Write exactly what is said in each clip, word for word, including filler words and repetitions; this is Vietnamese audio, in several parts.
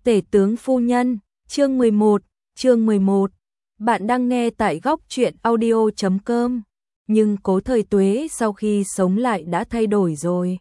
Tể tướng phu nhân, chương mười một, chương mười một. Bạn đang nghe tại góc truyện audio chấm com. Nhưng Cố Thời Tuế sau khi sống lại đã thay đổi rồi.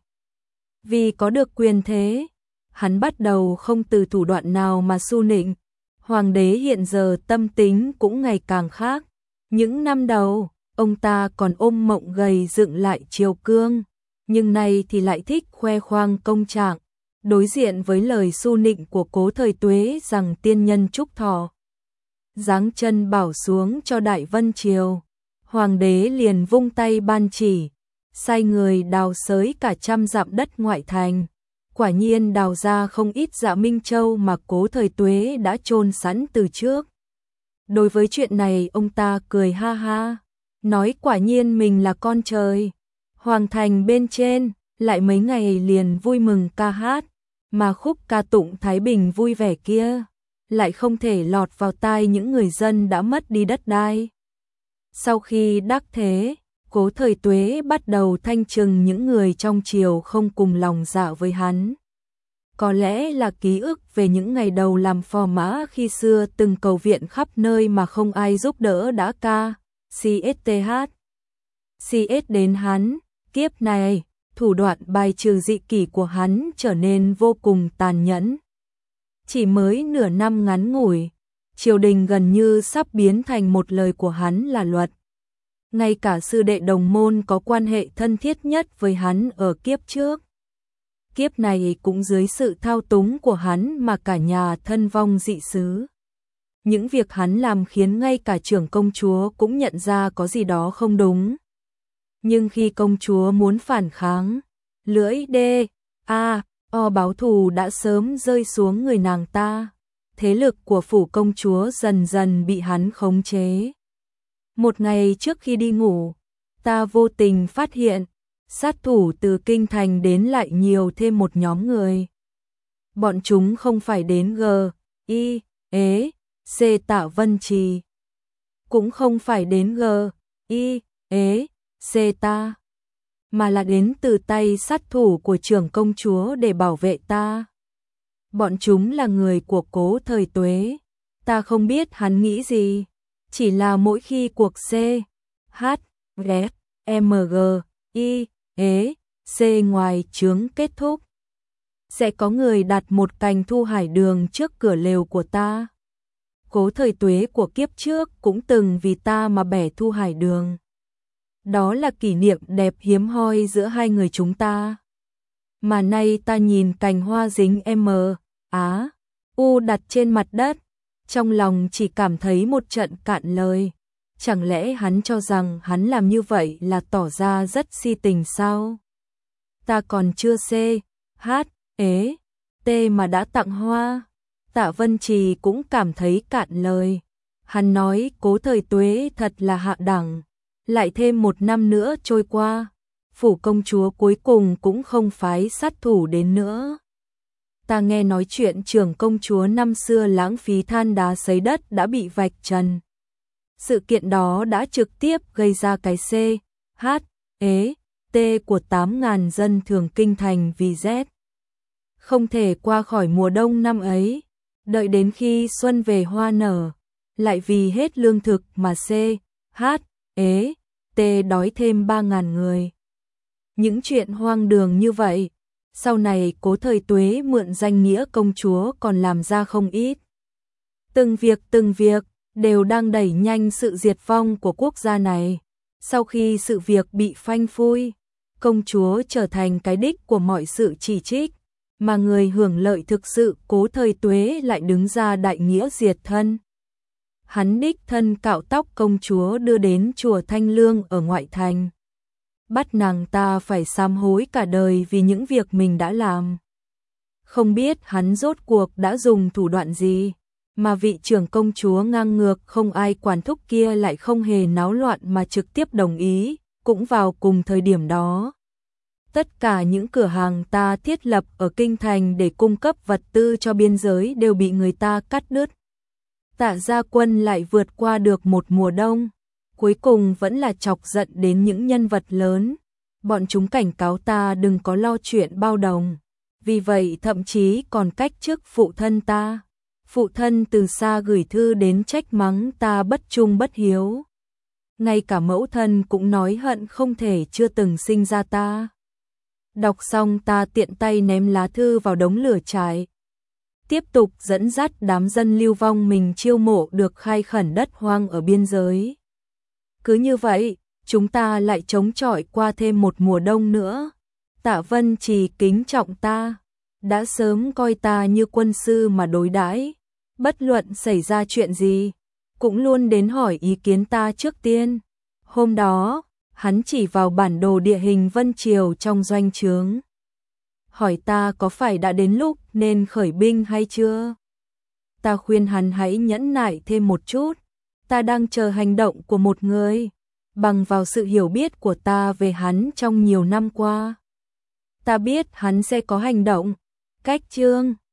Vì có được quyền thế, hắn bắt đầu không từ thủ đoạn nào mà su nịnh. Hoàng đế hiện giờ tâm tính cũng ngày càng khác. Những năm đầu, ông ta còn ôm mộng gầy dựng lại triều cương, nhưng nay thì lại thích khoe khoang công trạng. Đối diện với lời su nịnh của Cố Thời Tuế rằng tiên nhân chúc thọ, giáng chân bảo xuống cho Đại Vân Triều, hoàng đế liền vung tay ban chỉ, sai người đào xới cả trăm dặm đất ngoại thành. Quả nhiên đào ra không ít Dạ Minh Châu mà Cố Thời Tuế đã chôn sẵn từ trước. Đối với chuyện này ông ta cười ha ha, nói quả nhiên mình là con trời. Hoàng thành bên trên lại mấy ngày liền vui mừng ca hát, mà khúc ca tụng Thái Bình vui vẻ kia lại không thể lọt vào tai những người dân đã mất đi đất đai. Sau khi đắc thế, Cố Thời Tuế bắt đầu thanh trừng những người trong triều không cùng lòng dạ với hắn. Có lẽ là ký ức về những ngày đầu làm phò mã khi xưa từng cầu viện khắp nơi mà không ai giúp đỡ đã ca, CSTH. CS đến hắn, kiếp này, thủ đoạn bài trừ dị kỷ của hắn trở nên vô cùng tàn nhẫn. Chỉ mới nửa năm ngắn ngủi, triều đình gần như sắp biến thành một lời của hắn là luật. Ngay cả sư đệ đồng môn có quan hệ thân thiết nhất với hắn ở kiếp trước, kiếp này cũng dưới sự thao túng của hắn mà cả nhà thân vong dị xứ. Những việc hắn làm khiến ngay cả trưởng công chúa cũng nhận ra có gì đó không đúng. Nhưng khi công chúa muốn phản kháng, lưỡi đê, a, o báo thù đã sớm rơi xuống người nàng ta. Thế lực của phủ công chúa dần dần bị hắn khống chế. Một ngày trước khi đi ngủ, ta vô tình phát hiện, sát thủ từ kinh thành đến lại nhiều thêm một nhóm người. Bọn chúng không phải đến G, I, ế, C Tạ Vân Trì. Cũng không phải đến G, I, ế, C ta, mà là đến từ tay sát thủ của trưởng công chúa để bảo vệ ta. Bọn chúng là người của Cố Thời Tuế. Ta không biết hắn nghĩ gì, chỉ là mỗi khi cuộc C, H, G, M G, I, ế, C ngoài trướng kết thúc, sẽ có người đặt một cành thu hải đường trước cửa lều của ta. Cố Thời Tuế của kiếp trước cũng từng vì ta mà bẻ thu hải đường. Đó là kỷ niệm đẹp hiếm hoi giữa hai người chúng ta. Mà nay ta nhìn cành hoa dính M, Á, U đặt trên mặt đất, trong lòng chỉ cảm thấy một trận cạn lời. Chẳng lẽ hắn cho rằng hắn làm như vậy là tỏ ra rất si tình sao? Ta còn chưa C, H, ế, T mà đã tặng hoa. Tạ Vân Trì cũng cảm thấy cạn lời. Hắn nói Cố Thời Tuế thật là hạ đẳng. Lại thêm một năm nữa trôi qua, phủ công chúa cuối cùng cũng không phái sát thủ đến nữa. Ta nghe nói chuyện trưởng công chúa năm xưa lãng phí than đá sấy đất đã bị vạch trần. Sự kiện đó đã trực tiếp gây ra cái C, H, ế, T của tám ngàn dân thường kinh thành vì rét không thể qua khỏi mùa đông năm ấy. Đợi đến khi xuân về hoa nở, lại vì hết lương thực mà C, H, ế, T đói thêm ba ngàn người. Những chuyện hoang đường như vậy, sau này Cố Thời Tuế mượn danh nghĩa công chúa còn làm ra không ít. Từng việc từng việc đều đang đẩy nhanh sự diệt vong của quốc gia này. Sau khi sự việc bị phanh phui, công chúa trở thành cái đích của mọi sự chỉ trích, mà người hưởng lợi thực sự Cố Thời Tuế lại đứng ra đại nghĩa diệt thân. Hắn đích thân cạo tóc công chúa đưa đến chùa Thanh Lương ở ngoại thành, bắt nàng ta phải sám hối cả đời vì những việc mình đã làm. Không biết hắn rốt cuộc đã dùng thủ đoạn gì, mà vị trưởng công chúa ngang ngược không ai quản thúc kia lại không hề náo loạn mà trực tiếp đồng ý. Cũng vào cùng thời điểm đó, tất cả những cửa hàng ta thiết lập ở kinh thành để cung cấp vật tư cho biên giới đều bị người ta cắt đứt. Tạ Gia Quân lại vượt qua được một mùa đông, cuối cùng vẫn là chọc giận đến những nhân vật lớn. Bọn chúng cảnh cáo ta đừng có lo chuyện bao đồng, vì vậy thậm chí còn cách chức phụ thân ta. Phụ thân từ xa gửi thư đến trách mắng ta bất trung bất hiếu. Ngay cả mẫu thân cũng nói hận không thể chưa từng sinh ra ta. Đọc xong ta tiện tay ném lá thư vào đống lửa cháy. Tiếp tục dẫn dắt đám dân lưu vong mình chiêu mộ được khai khẩn đất hoang ở biên giới. Cứ như vậy, chúng ta lại chống chọi qua thêm một mùa đông nữa. Tạ Vân Trì kính trọng ta, đã sớm coi ta như quân sư mà đối đãi, bất luận xảy ra chuyện gì, cũng luôn đến hỏi ý kiến ta trước tiên. Hôm đó, hắn chỉ vào bản đồ địa hình Vân Triều trong doanh trướng, hỏi ta có phải đã đến lúc nên khởi binh hay chưa. Ta khuyên hắn hãy nhẫn nại thêm một chút, ta đang chờ hành động của một người. Bằng vào sự hiểu biết của ta về hắn trong nhiều năm qua, ta biết hắn sẽ có hành động. Cách chương